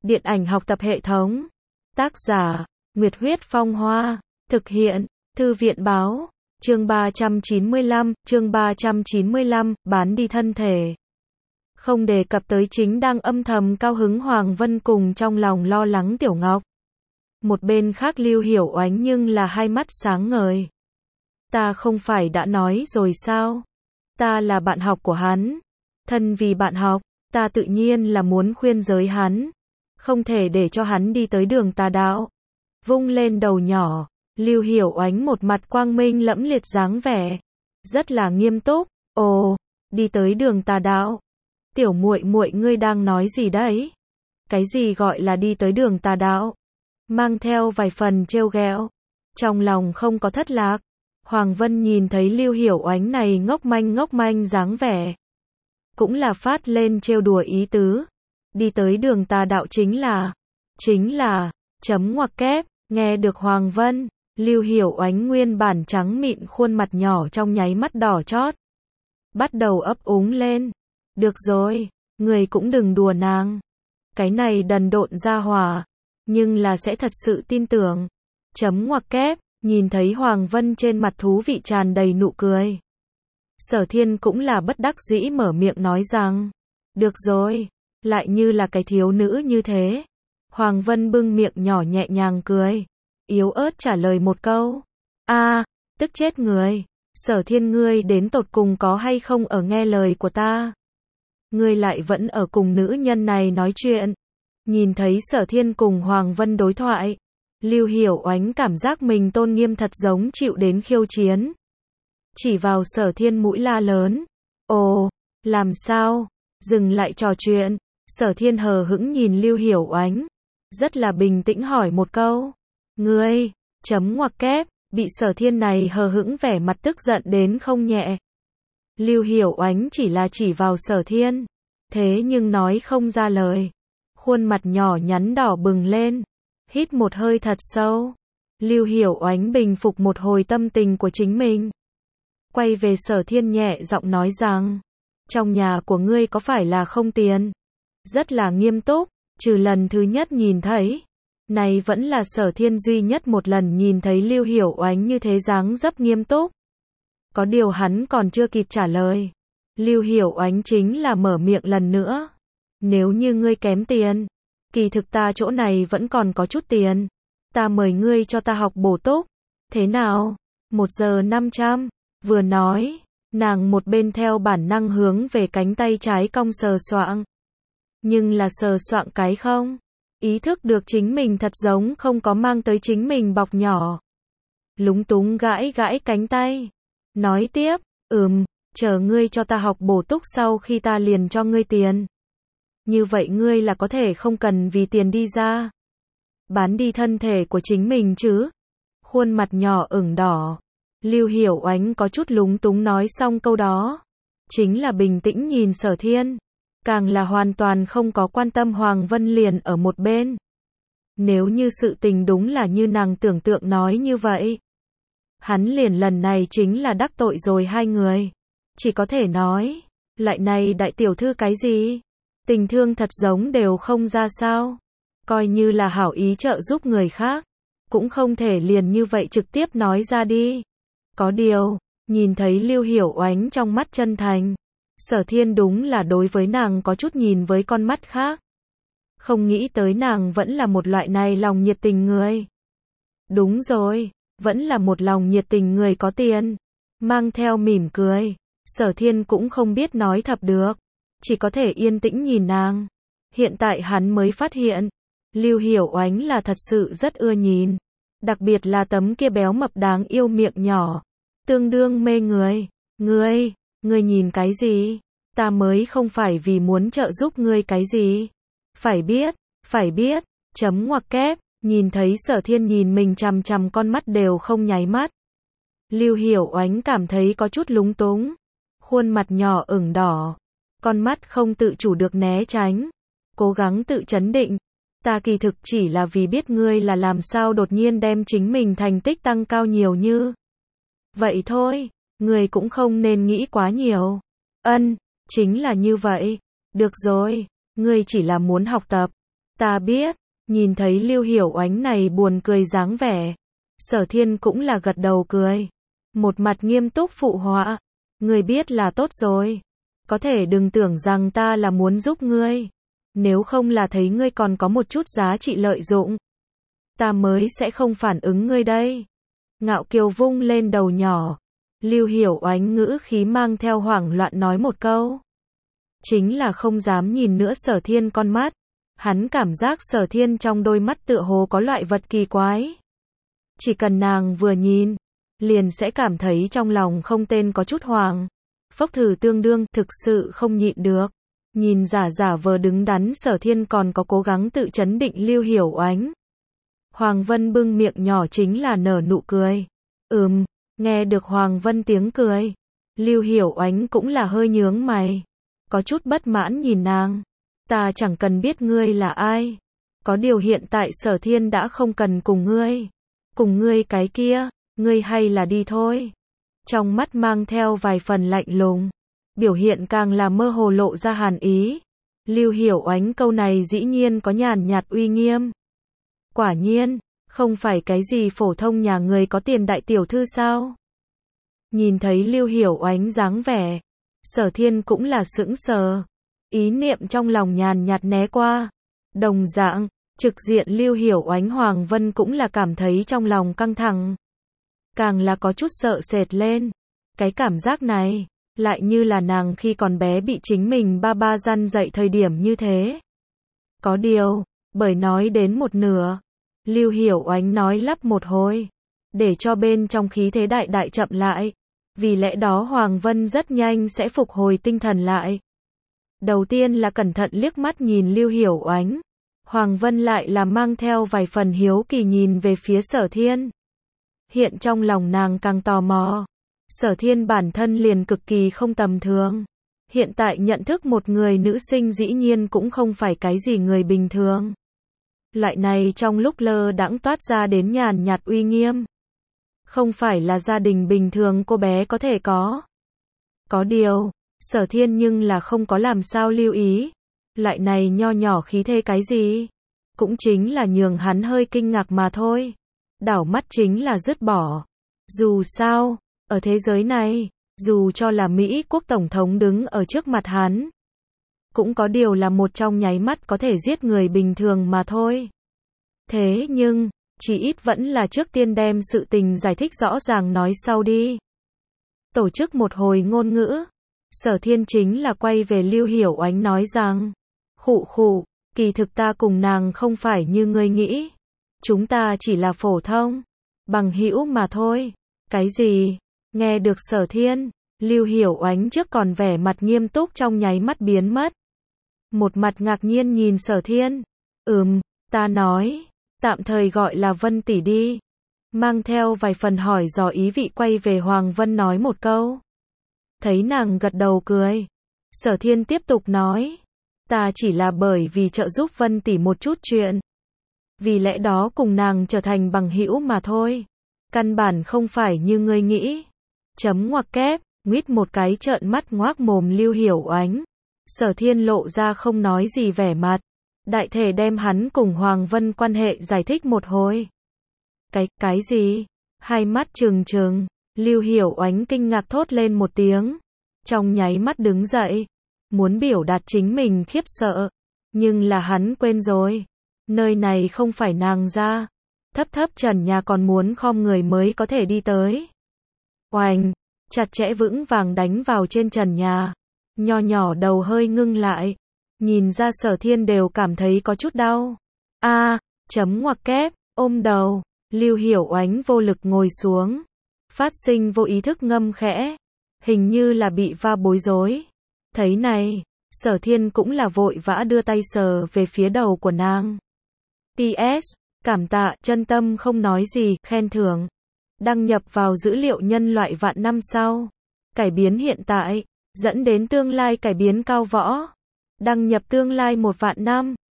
Điện ảnh học tập hệ thống. Tác giả, Nguyệt Huyết Phong Hoa. Thực hiện, Thư viện Báo. Chương 395, bán đi thân thể. Không đề cập tới chính đang âm thầm cao hứng Hoàng Vân cùng trong lòng lo lắng Tiểu Ngọc. Một bên khác Lưu Hiểu Oánh nhưng là hai mắt sáng ngời. Ta không phải đã nói rồi sao? Ta là bạn học của hắn. Thân vì bạn học, ta tự nhiên là muốn khuyên giới hắn. Không thể để cho hắn đi tới đường tà đạo. Vung lên đầu nhỏ, Lưu Hiểu Oánh một mặt quang minh lẫm liệt dáng vẻ. Rất là nghiêm túc. Ồ, đi tới đường tà đạo. Tiểu muội muội ngươi đang nói gì đấy? Cái gì gọi là đi tới đường tà đạo? Mang theo vài phần trêu ghẹo. Trong lòng không có thất lạc. Hoàng Vân nhìn thấy Lưu Hiểu Oánh này ngốc manh dáng vẻ. Cũng là phát lên trêu đùa ý tứ. Đi tới đường tà đạo chính là, chấm ngoặc kép, nghe được Hoàng Vân, Lưu Hiểu Oánh nguyên bản trắng mịn khuôn mặt nhỏ trong nháy mắt đỏ chót. Bắt đầu ấp úng lên. Được rồi, người cũng đừng đùa nàng. Cái này đần độn ra hỏa, nhưng là sẽ thật sự tin tưởng. Chấm ngoặc kép, nhìn thấy Hoàng Vân trên mặt thú vị tràn đầy nụ cười. Sở Thiên cũng là bất đắc dĩ mở miệng nói rằng, được rồi, lại như là cái thiếu nữ như thế. Hoàng Vân bưng miệng nhỏ nhẹ nhàng cười, yếu ớt trả lời một câu. Tức chết người. Sở Thiên ngươi đến tột cùng có hay không ở nghe lời của ta? Ngươi lại vẫn ở cùng nữ nhân này nói chuyện. Nhìn thấy Sở Thiên cùng Hoàng Vân đối thoại, Lưu Hiểu Oánh cảm giác mình tôn nghiêm thật giống chịu đến khiêu chiến. Chỉ vào Sở Thiên mũi la lớn. Ồ, làm sao? Dừng lại trò chuyện. Sở Thiên hờ hững nhìn Lưu Hiểu Oánh. Rất là bình tĩnh hỏi một câu. Ngươi, chấm ngoặc kép, bị Sở Thiên này hờ hững vẻ mặt tức giận đến không nhẹ. Lưu Hiểu Oánh chỉ vào Sở Thiên. Thế nhưng nói không ra lời. Khuôn mặt nhỏ nhắn đỏ bừng lên. Hít một hơi thật sâu. Lưu Hiểu Oánh bình phục một hồi tâm tình của chính mình. Quay về Sở Thiên nhẹ giọng nói rằng, trong nhà của ngươi có phải là không tiền? Rất là nghiêm túc, trừ lần thứ nhất nhìn thấy. Này vẫn là Sở Thiên duy nhất một lần nhìn thấy Lưu Hiểu Oánh như thế dáng dấp nghiêm túc. Có điều hắn còn chưa kịp trả lời. Lưu Hiểu Oánh chính là mở miệng lần nữa. Nếu như ngươi kém tiền, kỳ thực ta chỗ này vẫn còn có chút tiền. Ta mời ngươi cho ta học bổ túc. Thế nào? 1 giờ 500. Vừa nói, nàng một bên theo bản năng hướng về cánh tay trái cong sờ soạng. Nhưng là sờ soạng cái không? Ý thức được chính mình thật giống không có mang tới chính mình bọc nhỏ. Lúng túng gãi cánh tay. Nói tiếp, chờ ngươi cho ta học bổ túc sau khi ta liền cho ngươi tiền. Như vậy ngươi là có thể không cần vì tiền đi ra. Bán đi thân thể của chính mình chứ. Khuôn mặt nhỏ ửng đỏ. Lưu Hiểu Oánh có chút lúng túng nói xong câu đó. Chính là bình tĩnh nhìn Sở Thiên. Càng là hoàn toàn không có quan tâm Hoàng Vân liền ở một bên. Nếu như sự tình đúng là như nàng tưởng tượng nói như vậy. Hắn liền lần này chính là đắc tội rồi hai người. Chỉ có thể nói, loại này đại tiểu thư cái gì? Tình thương thật giống đều không ra sao. Coi như là hảo ý trợ giúp người khác. Cũng không thể liền như vậy trực tiếp nói ra đi. Có điều, nhìn thấy Lưu Hiểu Oánh trong mắt chân thành. Sở Thiên đúng là đối với nàng có chút nhìn với con mắt khác. Không nghĩ tới nàng vẫn là một loại này lòng nhiệt tình người. Đúng rồi, vẫn là một lòng nhiệt tình người có tiền. Mang theo mỉm cười, Sở Thiên cũng không biết nói thật được. Chỉ có thể yên tĩnh nhìn nàng. Hiện tại hắn mới phát hiện, Lưu Hiểu Oánh là thật sự rất ưa nhìn. Đặc biệt là tấm kia béo mập đáng yêu miệng nhỏ. Tương đương mê người. Ngươi nhìn cái gì? Ta mới không phải vì muốn trợ giúp ngươi cái gì. Phải biết, chấm ngoặc kép, nhìn thấy Sở Thiên nhìn mình chằm chằm con mắt đều không nháy mắt. Lưu Hiểu Oánh cảm thấy có chút lúng túng. Khuôn mặt nhỏ ửng đỏ. Con mắt không tự chủ được né tránh. Cố gắng tự trấn định. Ta kỳ thực chỉ là vì biết ngươi là làm sao đột nhiên đem chính mình thành tích tăng cao nhiều như. Vậy thôi, ngươi cũng không nên nghĩ quá nhiều. Chính là như vậy. Được rồi, ngươi chỉ là muốn học tập. Ta biết, nhìn thấy Lưu Hiểu Oánh này buồn cười dáng vẻ. Sở Thiên cũng là gật đầu cười. Một mặt nghiêm túc phụ họa. Ngươi biết là tốt rồi. Có thể đừng tưởng rằng ta là muốn giúp ngươi. Nếu không là thấy ngươi còn có một chút giá trị lợi dụng. Ta mới sẽ không phản ứng ngươi đây. Ngạo kiều vung lên đầu nhỏ. Lưu Hiểu Oánh ngữ khí mang theo hoảng loạn nói một câu. Chính là không dám nhìn nữa Sở Thiên con mắt. Hắn cảm giác Sở Thiên trong đôi mắt tựa hồ có loại vật kỳ quái. Chỉ cần nàng vừa nhìn, liền sẽ cảm thấy trong lòng không tên có chút hoàng. Phốc thử tương đương, thực sự không nhịn được. Nhìn giả vờ đứng đắn Sở Thiên còn có cố gắng tự chấn định Lưu Hiểu Oánh. Hoàng Vân bưng miệng nhỏ chính là nở nụ cười. Nghe được Hoàng Vân tiếng cười. Lưu Hiểu Oánh cũng là hơi nhướng mày. Có chút bất mãn nhìn nàng. Ta chẳng cần biết ngươi là ai. Có điều hiện tại Sở Thiên đã không cần cùng ngươi. Cùng ngươi cái kia, ngươi hay là đi thôi. Trong mắt mang theo vài phần lạnh lùng. Biểu hiện càng là mơ hồ lộ ra hàn ý. Lưu Hiểu Oánh câu này dĩ nhiên có nhàn nhạt uy nghiêm. Quả nhiên, không phải cái gì phổ thông nhà người có tiền đại tiểu thư sao? Nhìn thấy Lưu Hiểu Oánh dáng vẻ, Sở Thiên cũng là sững sờ. Ý niệm trong lòng nhàn nhạt né qua. Đồng dạng, trực diện Lưu Hiểu Oánh Hoàng Vân cũng là cảm thấy trong lòng căng thẳng. Càng là có chút sợ sệt lên. Cái cảm giác này, lại như là nàng khi còn bé bị chính mình ba răn dạy thời điểm như thế. Có điều, bởi nói đến một nửa, Lưu Hiểu Oánh nói lắp một hồi, để cho bên trong khí thế đại chậm lại. Vì lẽ đó Hoàng Vân rất nhanh sẽ phục hồi tinh thần lại. Đầu tiên là cẩn thận liếc mắt nhìn Lưu Hiểu Oánh. Hoàng Vân lại là mang theo vài phần hiếu kỳ nhìn về phía Sở Thiên. Hiện trong lòng nàng càng tò mò. Sở Thiên bản thân liền cực kỳ không tầm thường. Hiện tại nhận thức một người nữ sinh dĩ nhiên cũng không phải cái gì người bình thường. Loại này trong lúc lơ đãng toát ra đến nhàn nhạt uy nghiêm. Không phải là gia đình bình thường cô bé có thể có. Có điều, Sở Thiên nhưng là không có làm sao lưu ý. Loại này nho nhỏ khí thế cái gì? Cũng chính là nhường hắn hơi kinh ngạc mà thôi. Đảo mắt chính là dứt bỏ. Dù sao, ở thế giới này, dù cho là Mỹ quốc tổng thống đứng ở trước mặt hắn, cũng có điều là một trong nháy mắt có thể giết người bình thường mà thôi. Thế nhưng, chỉ ít vẫn là trước tiên đem sự tình giải thích rõ ràng nói sau đi. Tổ chức một hồi ngôn ngữ, Sở Thiên chính là quay về Lưu Hiểu Oánh nói rằng, khụ, kỳ thực ta cùng nàng không phải như ngươi nghĩ. Chúng ta chỉ là phổ thông, bằng hữu mà thôi. Cái gì? Nghe được Sở Thiên, Lưu Hiểu Oánh trước còn vẻ mặt nghiêm túc trong nháy mắt biến mất. Một mặt ngạc nhiên nhìn Sở Thiên. Ta nói, tạm thời gọi là Vân tỷ đi. Mang theo vài phần hỏi dò ý vị quay về Hoàng Vân nói một câu. Thấy nàng gật đầu cười. Sở Thiên tiếp tục nói. Ta chỉ là bởi vì trợ giúp Vân tỷ một chút chuyện. Vì lẽ đó cùng nàng trở thành bằng hữu mà thôi. Căn bản không phải như ngươi nghĩ. Chấm ngoặc kép, nguyết một cái trợn mắt ngoác mồm Lưu Hiểu Oánh. Sở Thiên lộ ra không nói gì vẻ mặt. Đại thể đem hắn cùng Hoàng Vân quan hệ giải thích một hồi. Cái gì? Hai mắt trừng, Lưu Hiểu Oánh kinh ngạc thốt lên một tiếng. Trong nháy mắt đứng dậy. Muốn biểu đạt chính mình khiếp sợ. Nhưng là hắn quên rồi. Nơi này không phải nàng ra. Thấp trần nhà còn muốn khom người mới có thể đi tới. Oành, chặt chẽ vững vàng đánh vào trên trần nhà. Nho nhỏ đầu hơi ngưng lại. Nhìn ra Sở Thiên đều cảm thấy có chút đau. Chấm ngoặc kép, ôm đầu. Lưu Hiểu Oánh vô lực ngồi xuống. Phát sinh vô ý thức ngâm khẽ. Hình như là bị va bối rối. Thấy này, Sở Thiên cũng là vội vã đưa tay sờ về phía đầu của nàng. PS, cảm tạ, chân tâm không nói gì, khen thưởng. Đăng nhập vào dữ liệu nhân loại vạn năm sau. Cải biến hiện tại, dẫn đến tương lai cải biến cao võ. Đăng nhập tương lai 1 vạn năm.